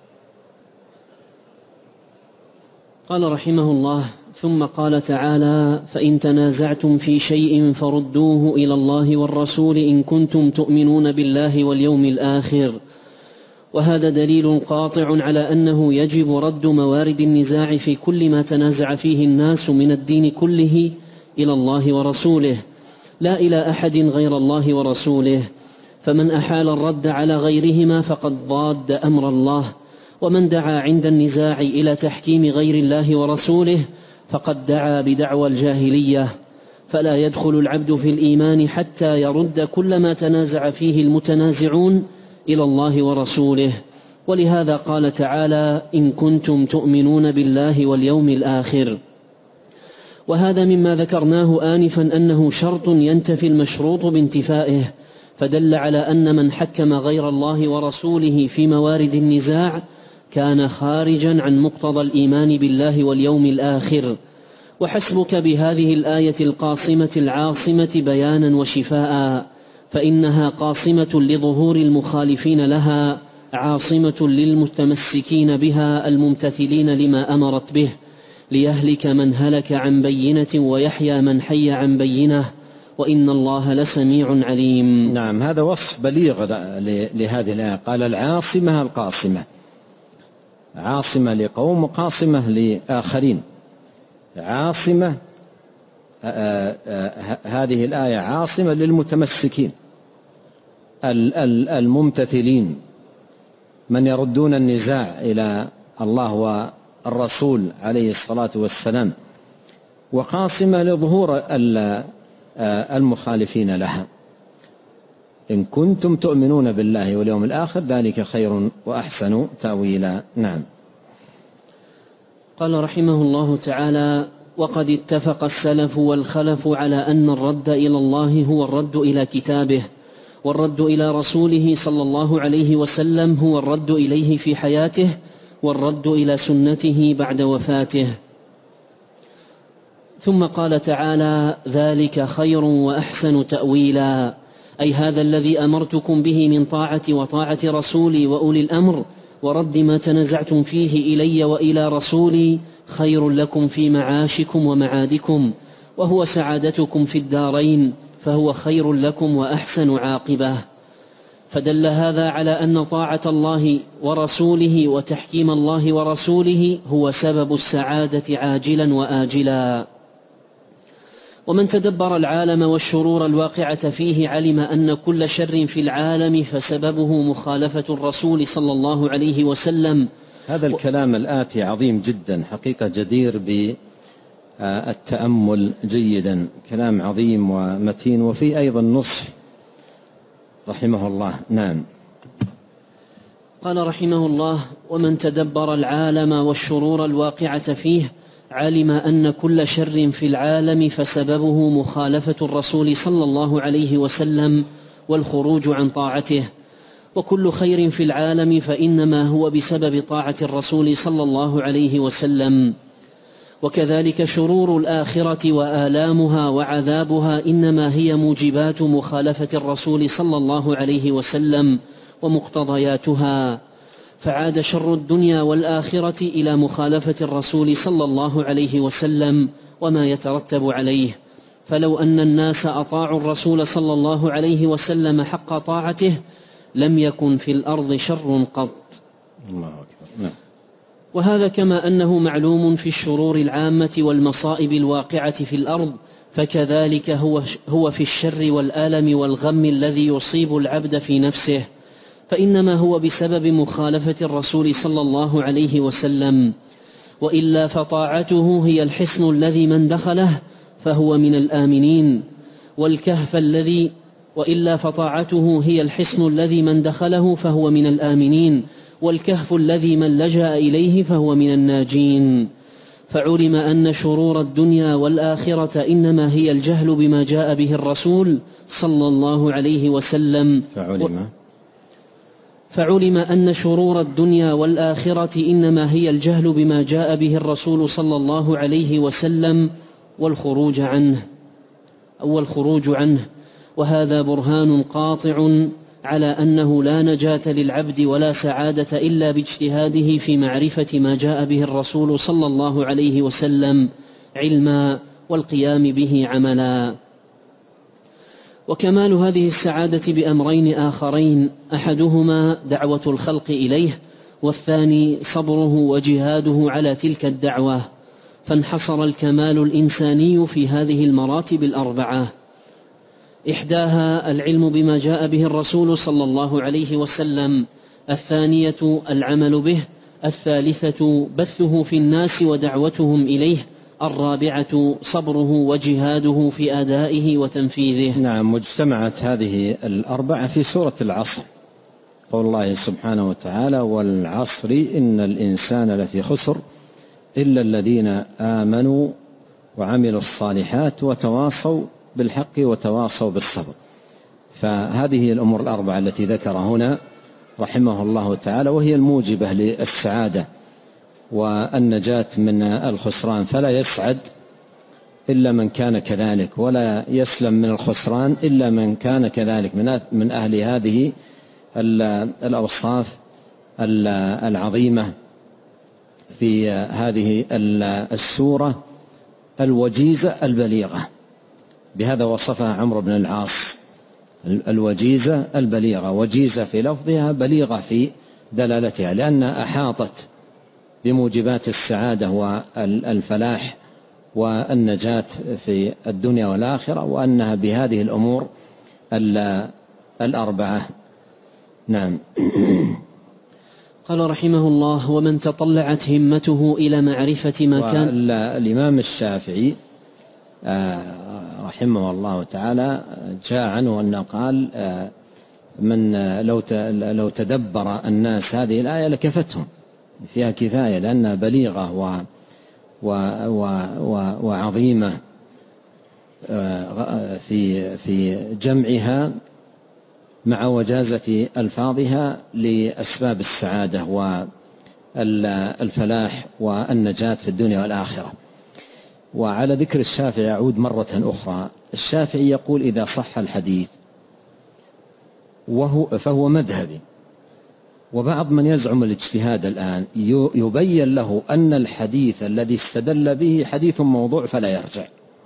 قال رحمه الله: ثم قال تعالى: فإن تنازعتم في شيء فردوه إلى الله والرسول إن كنتم تؤمنون بالله واليوم الآخر. وهذا دليل قاطع على أنه يجب رد موارد النزاع في كل ما تنازع فيه الناس من الدين كله إلى الله ورسوله، لا إلى أحد غير الله ورسوله. فمن أحال الرد على غيرهما فقد ضاد أمر الله، ومن دعا عند النزاع إلى تحكيم غير الله ورسوله فقد دعا بدعوى الجاهلية. فلا يدخل العبد في الإيمان حتى يرد كل ما تنازع فيه المتنازعون إلى الله ورسوله. ولهذا قال تعالى: إن كنتم تؤمنون بالله واليوم الآخر. وهذا مما ذكرناه آنفا أنه شرط ينتفي المشروط بانتفائه، فدل على أن من حكم غير الله ورسوله في موارد النزاع كان خارجا عن مقتضى الإيمان بالله واليوم الآخر. وحسبك بهذه الآية القاصمة العاصمة بيانا وشفاء، فإنها قاصمة لظهور المخالفين لها عاصمة للمتمسكين بها الممتثلين لما أمرت به، ليهلك من هلك عن بينة ويحيى من حي عن بينة، وإن الله لسميع عليم. نعم، هذا وصف بليغ لهذه الآية. قال العاصمة القاصمة، عاصمة لقوم وقاصمة لآخرين. عاصمة، هذه الآية عاصمة للمتمسكين الممتثلين، من يردون النزاع إلى الله والرسول عليه الصلاة والسلام، وقاصمة لظهور المخالفين لها. إن كنتم تؤمنون بالله واليوم الآخر ذلك خير وأحسن تأويلا. نعم. قال رحمه الله تعالى: وقد اتفق السلف والخلف على أن الرد إلى الله هو الرد إلى كتابه، والرد إلى رسوله صلى الله عليه وسلم هو الرد إليه في حياته، والرد إلى سنته بعد وفاته. ثم قال تعالى: ذلك خير وأحسن تأويلا، أي هذا الذي أمرتكم به من طاعة وطاعة رسولي وأولي الأمر، ورد ما تنزعتم فيه إلي وإلى رسولي، خير لكم في معاشكم ومعادكم، وهو سعادتكم في الدارين، فهو خير لكم وأحسن عاقبة. فدل هذا على أن طاعة الله ورسوله وتحكيم الله ورسوله هو سبب السعادة عاجلا وآجلا. ومن تدبر العالم والشرور الواقعة فيه علم أن كل شر في العالم فسببه مخالفة الرسول صلى الله عليه وسلم. هذا الكلام الآتي عظيم جدا، حقيقة جدير بالتأمل جيدا، كلام عظيم ومتين، وفي أيضا نصح رحمه الله. نعم. قال رحمه الله: ومن تدبر العالم والشرور الواقعة فيه علم أن كل شر في العالم فسببه مخالفة الرسول صلى الله عليه وسلم والخروج عن طاعته، وكل خير في العالم فإنما هو بسبب طاعة الرسول صلى الله عليه وسلم. وكذلك شرور الآخرة وآلامها وعذابها إنما هي موجبات مخالفة الرسول صلى الله عليه وسلم ومقتضياتها، فعاد شر الدنيا والآخرة إلى مخالفة الرسول صلى الله عليه وسلم وما يترتب عليه. فلو أن الناس أطاعوا الرسول صلى الله عليه وسلم حق طاعته لم يكن في الأرض شر قط. الله أكبر. وهذا كما أنه معلوم في الشرور العامة والمصائب الواقعة في الأرض، فكذلك هو في الشر والآلم والغم الذي يصيب العبد في نفسه، فإنما هو بسبب مخالفة الرسول صلى الله عليه وسلم، وإلا فطاعته هي الحصن الذي من دخله فهو من الآمنين، وإلا فطاعته هي الحصن الذي من دخله فهو من الآمنين، والكهف الذي من لجأ إليه فهو من الناجين. فعلم أن شرور الدنيا والآخرة إنما هي الجهل بما جاء به الرسول صلى الله عليه وسلم. فعلم أن شرور الدنيا والآخرة إنما هي الجهل بما جاء به الرسول صلى الله عليه وسلم والخروج عنه، وهذا برهان قاطع على أنه لا نجاة للعبد ولا سعادة إلا باجتهاده في معرفة ما جاء به الرسول صلى الله عليه وسلم علما والقيام به عملا. وكمال هذه السعادة بأمرين آخرين: أحدهما دعوة الخلق إليه، والثاني صبره وجهاده على تلك الدعوة. فانحصر الكمال الإنساني في هذه المراتب الأربعة: إحداها العلم بما جاء به الرسول صلى الله عليه وسلم، الثانية العمل به، الثالثة بثه في الناس ودعوتهم إليه، الرابعة صبره وجهاده في أدائه وتنفيذه. نعم. واجتمعت هذه الأربعة في سورة العصر، قول الله سبحانه وتعالى: والعصر إن الإنسان لفي خسر إلا الذين آمنوا وعملوا الصالحات وتواصوا بالحق وتواصوا بالصبر. فهذه الأمور الأربعة التي ذكر هنا رحمه الله تعالى، وهي الموجبة للسعادة والنجاة من الخسران، فلا يسعد إلا من كان كذلك، ولا يسلم من الخسران إلا من كان كذلك من أهل هذه الأوصاف العظيمة في هذه السورة الوجيزة البليغة. بهذا وصفها عمرو بن العاص، الوجيزة البليغة، وجيزة في لفظها، بليغة في دلالتها، لأنها أحاطت بموجبات السعادة والفلاح والنجاة في الدنيا والآخرة، وأنها بهذه الأمور الأربعة. نعم. قال رحمه الله: ومن تطلعت همته إلى معرفة ما كان. الإمام الشافعي رحمه الله تعالى جاء عنه أنه قال: من لو تدبر الناس هذه الآية لكفتهم، فيها كفاية، لأنها بليغة وعظيمة في جمعها مع وجازة ألفاظها لأسباب السعادة والفلاح والنجاة في الدنيا والآخرة. وعلى ذكر الشافعي يعود مرة أخرى. الشافعي يقول: إذا صح الحديث فهو مذهبي، وبعض من يزعم الاجتهاد الآن يبين له أن الحديث الذي استدل به حديث موضوع فلا يرجع.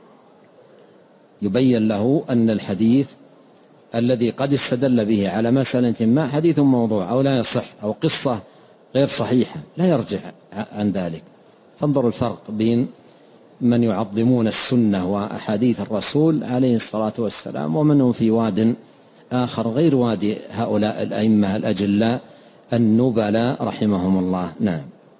يبين له أن الحديث الذي قد استدل به على مسألة ما حديث موضوع أو لا يصح أو قصة غير صحيحة، لا يرجع عن ذلك. فانظروا الفرق بين من يعظمون السنة وأحاديث الرسول عليه الصلاة والسلام ومنهم في واد آخر غير وادي هؤلاء الأئمة الأجلاء النبلاء رحمهم الله. نعم.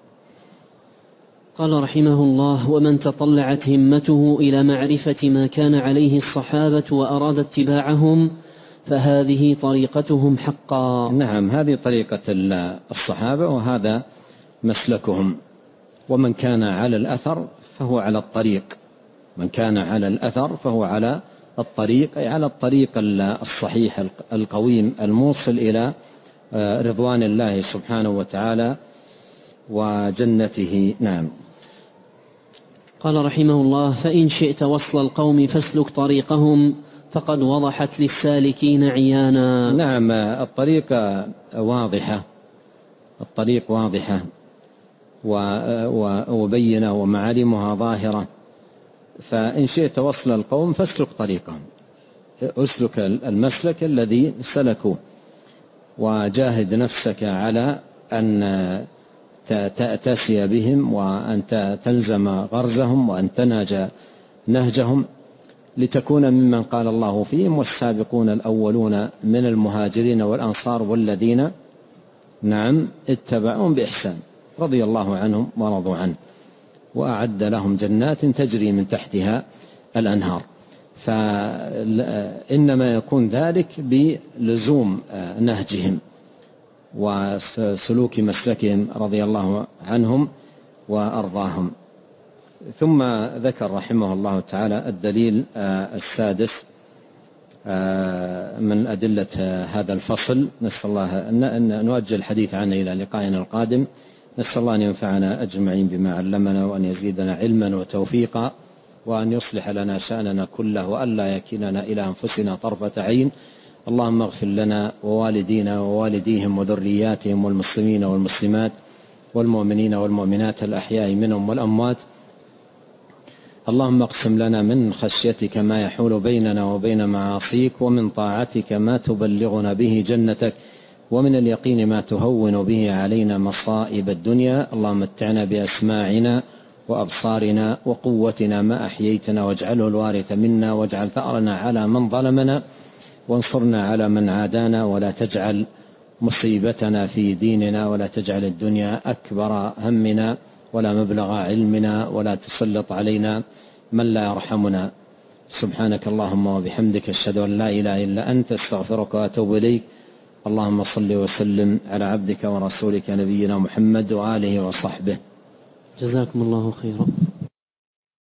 قال رحمه الله: ومن تطلعت همته إلى معرفة ما كان عليه الصحابة وأراد اتباعهم فهذه طريقتهم حقا. نعم، هذه طريقة الصحابة وهذا مسلكهم. ومن كان على الأثر فهو على الطريق. من كان على الأثر فهو على الطريق، أي على الطريق الصحيح القويم الموصل إلى رضوان الله سبحانه وتعالى وجنته. نعم. قال رحمه الله: فإن شئت وصل القوم فاسلك طريقهم فقد وضحت للسالكين عيانا. نعم، الطريق واضحة، الطريق واضحة وبينة ومعالمها ظاهرة. فإن شئت وصل القوم فاسلك طريقهم، اسلك المسلك الذي سلكوه، وجاهد نفسك على أن تأتسي بهم وأن تلزم غرزهم وأن تنهج نهجهم، لتكون ممن قال الله فيهم: والسابقون الأولون من المهاجرين والأنصار والذين نعم اتبعهم بإحسان رضي الله عنهم ورضوا عنه وأعد لهم جنات تجري من تحتها الأنهار. فإنما يكون ذلك بلزوم نهجهم وسلوك مسلكهم رضي الله عنهم وأرضاهم. ثم ذكر رحمه الله تعالى الدليل السادس من أدلة هذا الفصل. نسأل الله أن نؤجل الحديث عنه إلى لقائنا القادم. نسأل الله أن ينفعنا أجمعين بما علمنا، وأن يزيدنا علما وتوفيقا، وأن يصلح لنا شأننا كله، وأن لا يكلنا إلى أنفسنا طرفة عين. اللهم اغفر لنا ووالدينا ووالديهم وذرياتهم والمسلمين والمسلمات والمؤمنين والمؤمنات الأحياء منهم والأموات. اللهم اقسم لنا من خشيتك ما يحول بيننا وبين معاصيك، ومن طاعتك ما تبلغنا به جنتك، ومن اليقين ما تهون به علينا مصائب الدنيا. اللهم متعنا بأسماعنا وأبصارنا وقوتنا ما أحييتنا، واجعله الوارث منا، واجعل ثأرنا على من ظلمنا، وانصرنا على من عادانا، ولا تجعل مصيبتنا في ديننا، ولا تجعل الدنيا أكبر همنا ولا مبلغ علمنا، ولا تسلط علينا من لا يرحمنا. سبحانك اللهم وبحمدك، أشهد أن لا إله إلا أنت، استغفرك وأتوب إليك. اللهم صل وسلم على عبدك ورسولك نبينا محمد وآله وصحبه. جزاكم الله خيرا.